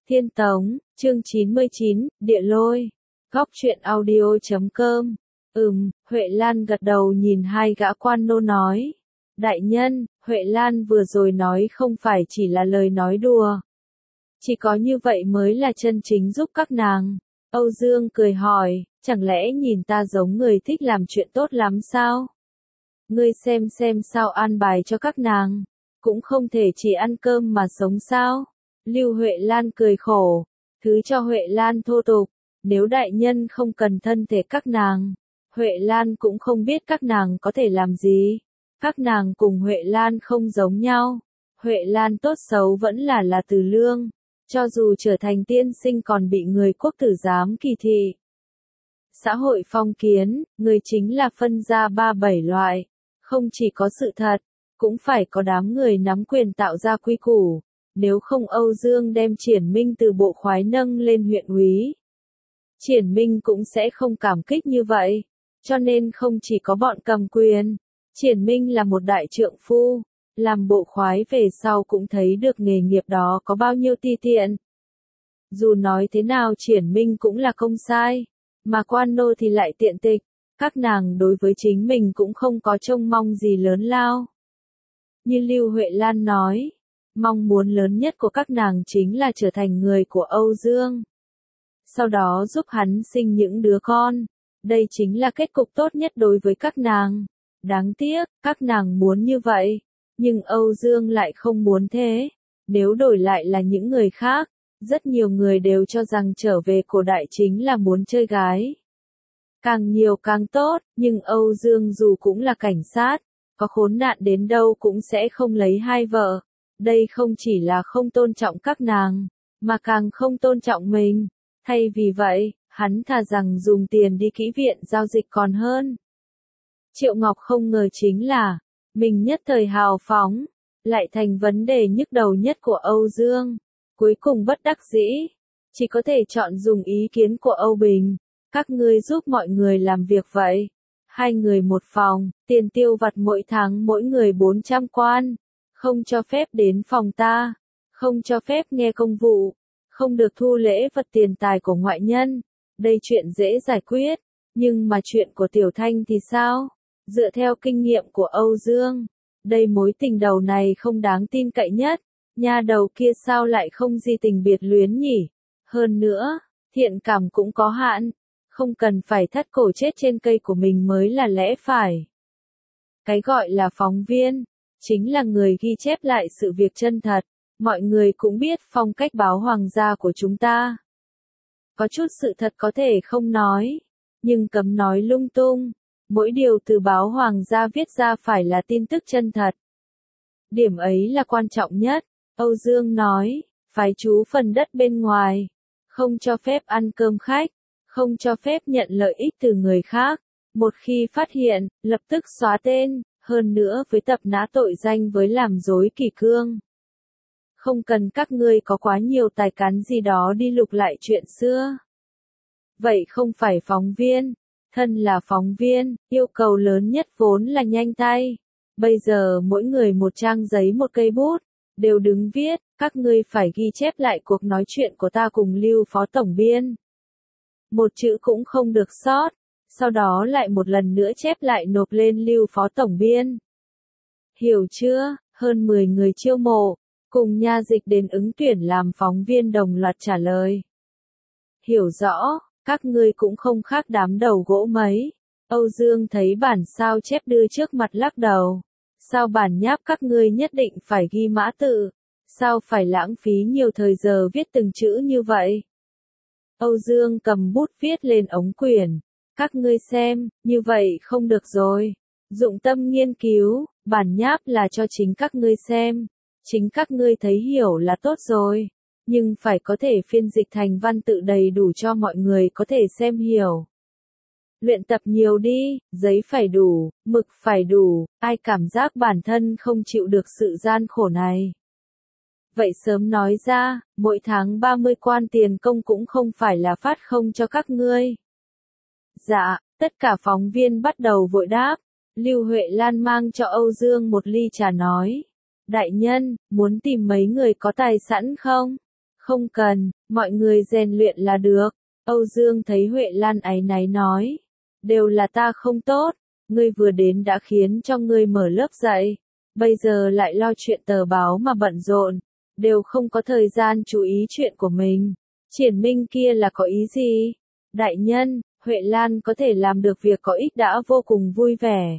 Thiên Tống, chương 99, Địa Lôi. Góc truyện audio.com. Huệ Lan gật đầu nhìn hai gã quan nô nói. Đại nhân, Huệ Lan vừa rồi nói không phải chỉ là lời nói đùa. Chỉ có như vậy mới là chân chính giúp các nàng. Âu Dương cười hỏi, chẳng lẽ nhìn ta giống người thích làm chuyện tốt lắm sao? Ngươi xem sao an bài cho các nàng. Cũng không thể chỉ ăn cơm mà sống sao? Lưu Huệ Lan cười khổ, thứ cho Huệ Lan thô tục, nếu đại nhân không cần thân thể các nàng, Huệ Lan cũng không biết các nàng có thể làm gì. Các nàng cùng Huệ Lan không giống nhau, Huệ Lan tốt xấu vẫn là Từ Lương, cho dù trở thành tiên sinh còn bị người quốc tử giám kỳ thị. Xã hội phong kiến, người chính là phân ra 3-7 loại, không chỉ có sự thật, cũng phải có đám người nắm quyền tạo ra quy củ. Nếu không Âu Dương đem Triển Minh từ bộ khoái nâng lên huyện úy, Triển Minh cũng sẽ không cảm kích như vậy. Cho nên không chỉ có bọn cầm quyền, Triển Minh là một đại trượng phu, làm bộ khoái về sau cũng thấy được nghề nghiệp đó có bao nhiêu ti tiện. Dù nói thế nào Triển Minh cũng là không sai, mà quan nô thì lại tiện tịch, các nàng đối với chính mình cũng không có trông mong gì lớn lao. Như Lưu Huệ Lan nói, mong muốn lớn nhất của các nàng chính là trở thành người của Âu Dương. Sau đó giúp hắn sinh những đứa con. Đây chính là kết cục tốt nhất đối với các nàng. Đáng tiếc, các nàng muốn như vậy. Nhưng Âu Dương lại không muốn thế. Nếu đổi lại là những người khác, rất nhiều người đều cho rằng trở về cổ đại chính là muốn chơi gái. Càng nhiều càng tốt, nhưng Âu Dương dù cũng là cảnh sát, có khốn nạn đến đâu cũng sẽ không lấy hai vợ. Đây không chỉ là không tôn trọng các nàng, mà càng không tôn trọng mình. Thay vì vậy, hắn thà rằng dùng tiền đi kỹ viện giao dịch còn hơn. Triệu Ngọc không ngờ chính là, mình nhất thời hào phóng, lại thành vấn đề nhức đầu nhất của Âu Dương. Cuối cùng bất đắc dĩ, chỉ có thể chọn dùng ý kiến của Âu Bình. Các ngươi giúp mọi người làm việc vậy. 2 người một phòng, tiền tiêu vặt mỗi tháng mỗi người 400 quan. Không cho phép đến phòng ta, không cho phép nghe công vụ, không được thu lễ vật tiền tài của ngoại nhân. Đây chuyện dễ giải quyết, nhưng mà chuyện của Tiểu Thanh thì sao? Dựa theo kinh nghiệm của Âu Dương, đây mối tình đầu này không đáng tin cậy nhất. Nha đầu kia sao lại không gì tình biệt luyến nhỉ? Hơn nữa, thiện cảm cũng có hạn, không cần phải thắt cổ chết trên cây của mình mới là lẽ phải. Cái gọi là phóng viên chính là người ghi chép lại sự việc chân thật. Mọi người cũng biết phong cách báo hoàng gia của chúng ta. Có chút sự thật có thể không nói, nhưng cấm nói lung tung. Mỗi điều từ báo hoàng gia viết ra phải là tin tức chân thật. Điểm ấy là quan trọng nhất. Âu Dương nói, phái chú phần đất bên ngoài, không cho phép ăn cơm khách, không cho phép nhận lợi ích từ người khác. Một khi phát hiện, lập tức xóa tên. Hơn nữa với tập nã tội danh với làm dối kỷ cương. Không cần các ngươi có quá nhiều tài cán gì đó đi lục lại chuyện xưa. Vậy không phải phóng viên. Thân là phóng viên, yêu cầu lớn nhất vốn là nhanh tay. Bây giờ mỗi người một trang giấy một cây bút, đều đứng viết, các ngươi phải ghi chép lại cuộc nói chuyện của ta cùng Lưu Phó Tổng Biên. Một chữ cũng không được sót. Sau đó lại một lần nữa chép lại nộp lên Lưu Phó Tổng Biên. Hiểu chưa? Hơn 10 người chiêu mộ, cùng nha dịch đến ứng tuyển làm phóng viên đồng loạt trả lời. Hiểu rõ, các ngươi cũng không khác đám đầu gỗ mấy. Âu Dương thấy bản sao chép đưa trước mặt lắc đầu. Sao bản nháp các ngươi nhất định phải ghi mã tự? Sao phải lãng phí nhiều thời giờ viết từng chữ như vậy? Âu Dương cầm bút viết lên ống quyển. Các ngươi xem, như vậy không được rồi. Dụng tâm nghiên cứu, bản nháp là cho chính các ngươi xem. Chính các ngươi thấy hiểu là tốt rồi. Nhưng phải có thể phiên dịch thành văn tự đầy đủ cho mọi người có thể xem hiểu. Luyện tập nhiều đi, giấy phải đủ, mực phải đủ, ai cảm giác bản thân không chịu được sự gian khổ này. Vậy sớm nói ra, mỗi tháng 30 quan tiền công cũng không phải là phát không cho các ngươi. Dạ, tất cả phóng viên bắt đầu vội đáp. Lưu Huệ Lan mang cho Âu Dương một ly trà nói. Đại nhân, muốn tìm mấy người có tài sẵn không? Không cần, mọi người rèn luyện là được. Âu Dương thấy Huệ Lan áy náy nói. Đều là ta không tốt, ngươi vừa đến đã khiến cho ngươi mở lớp dạy. Bây giờ lại lo chuyện tờ báo mà bận rộn, đều không có thời gian chú ý chuyện của mình. Triển Minh kia là có ý gì? Đại nhân, Huệ Lan có thể làm được việc có ích đã vô cùng vui vẻ.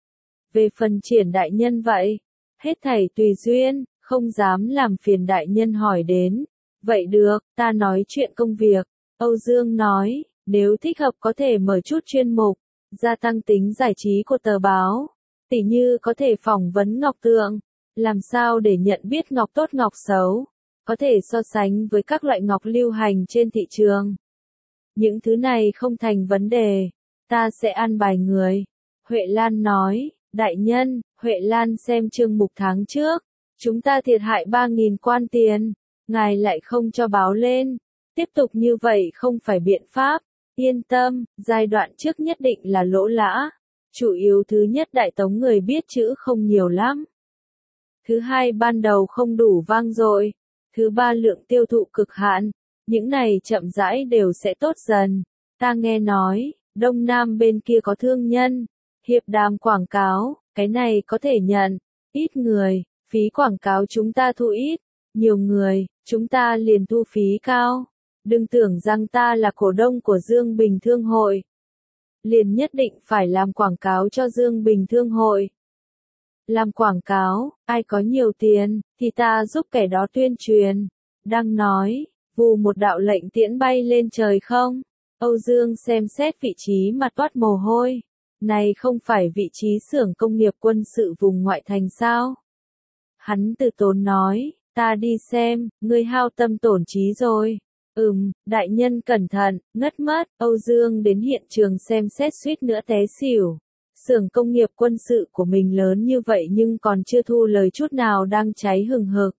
Về phần Triển đại nhân vậy, hết thảy tùy duyên, không dám làm phiền đại nhân hỏi đến. Vậy được, ta nói chuyện công việc. Âu Dương nói, nếu thích hợp có thể mở chút chuyên mục, gia tăng tính giải trí của tờ báo. Tỉ như có thể phỏng vấn ngọc tượng, làm sao để nhận biết ngọc tốt ngọc xấu, có thể so sánh với các loại ngọc lưu hành trên thị trường. Những thứ này không thành vấn đề, ta sẽ an bài người. Huệ Lan nói, đại nhân, Huệ Lan xem chương mục tháng trước, chúng ta thiệt hại 3.000 quan tiền, ngài lại không cho báo lên, tiếp tục như vậy không phải biện pháp, yên tâm, giai đoạn trước nhất định là lỗ lã, chủ yếu thứ nhất Đại Tống người biết chữ không nhiều lắm. Thứ hai ban đầu không đủ vang dội, thứ ba lượng tiêu thụ cực hạn, những này chậm rãi đều sẽ tốt dần. Ta nghe nói, Đông Nam bên kia có thương nhân, hiệp đàm quảng cáo, cái này có thể nhận, ít người, phí quảng cáo chúng ta thu ít, nhiều người, chúng ta liền thu phí cao. Đừng tưởng rằng ta là cổ đông của Dương Bình Thương hội. Liền nhất định phải làm quảng cáo cho Dương Bình Thương hội. Làm quảng cáo, ai có nhiều tiền, thì ta giúp kẻ đó tuyên truyền. Đang nói, vù một đạo lệnh tiễn bay lên trời không? Âu Dương xem xét vị trí mà toát mồ hôi. Này không phải vị trí xưởng công nghiệp quân sự vùng ngoại thành sao? Hắn từ tốn nói, ta đi xem, ngươi hao tâm tổn trí rồi. Đại nhân cẩn thận, ngất mất, Âu Dương đến hiện trường xem xét suýt nữa té xỉu. Xưởng công nghiệp quân sự của mình lớn như vậy nhưng còn chưa thu lời chút nào đang cháy hừng hực.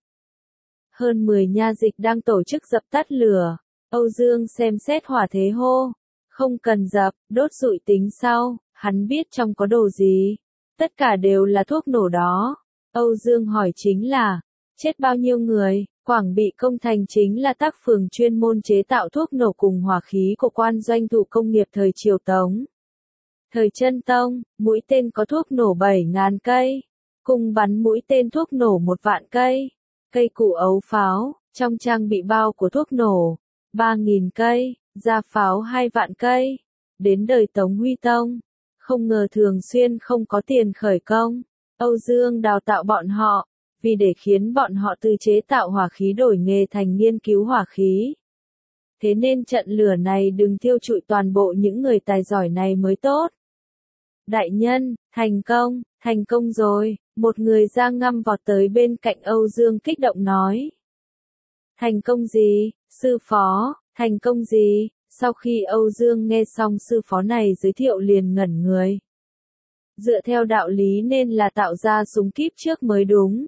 Hơn 10 nha dịch đang tổ chức dập tắt lửa. Âu Dương xem xét hỏa thế hô. Không cần dập, đốt rụi tính sau, hắn biết trong có đồ gì. Tất cả đều là thuốc nổ đó. Âu Dương hỏi chính là, chết bao nhiêu người? Quảng Bị Công Thành chính là tác phường chuyên môn chế tạo thuốc nổ cùng hỏa khí của quan doanh thủ công nghiệp thời Triều Tống. Thời Chân Tông, mũi tên có thuốc nổ 7.000 cây, cung bắn mũi tên thuốc nổ 1 vạn cây, cây cụ ấu pháo, trong trang bị bao của thuốc nổ, 3.000 cây, da pháo 2 vạn cây. Đến đời Tống Huy Tông, không ngờ thường xuyên không có tiền khởi công, Âu Dương đào tạo bọn họ, vì để khiến bọn họ từ chế tạo hỏa khí đổi nghề thành nghiên cứu hỏa khí. Thế nên trận lửa này đừng thiêu trụi toàn bộ những người tài giỏi này mới tốt. Đại nhân, thành công rồi, một người da ngăm vọt tới bên cạnh Âu Dương kích động nói. Thành công gì, sư phó, thành công gì? Sau khi Âu Dương nghe xong sư phó này giới thiệu liền ngẩn người. Dựa theo đạo lý nên là tạo ra súng kíp trước mới đúng.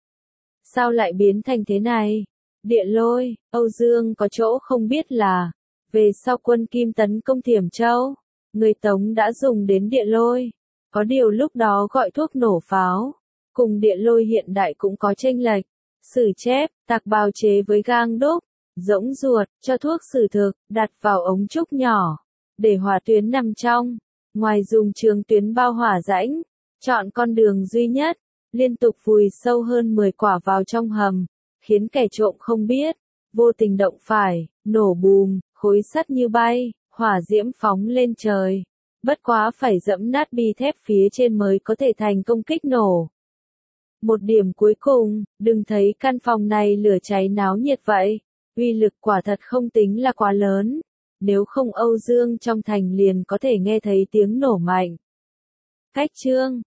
Sao lại biến thành thế này? Địa lôi, Âu Dương có chỗ không biết là, về sau quân Kim tấn công Thiểm Châu, người Tống đã dùng đến địa lôi. Có điều lúc đó gọi thuốc nổ pháo, cùng địa lôi hiện đại cũng có chênh lệch. Sử chép, tạc bào chế với gang đúc, rỗng ruột, cho thuốc sử thực, đặt vào ống trúc nhỏ, để hỏa tuyến nằm trong. Ngoài dùng trường tuyến bao hỏa rãnh, chọn con đường duy nhất, liên tục vùi sâu hơn 10 quả vào trong hầm, khiến kẻ trộm không biết, vô tình động phải, nổ bùm, khối sắt như bay, hỏa diễm phóng lên trời. Bất quá phải dẫm nát bi thép phía trên mới có thể thành công kích nổ. Một điểm cuối cùng, đừng thấy căn phòng này lửa cháy náo nhiệt vậy, uy lực quả thật không tính là quá lớn, nếu không Âu Dương trong thành liền có thể nghe thấy tiếng nổ mạnh. Cách chương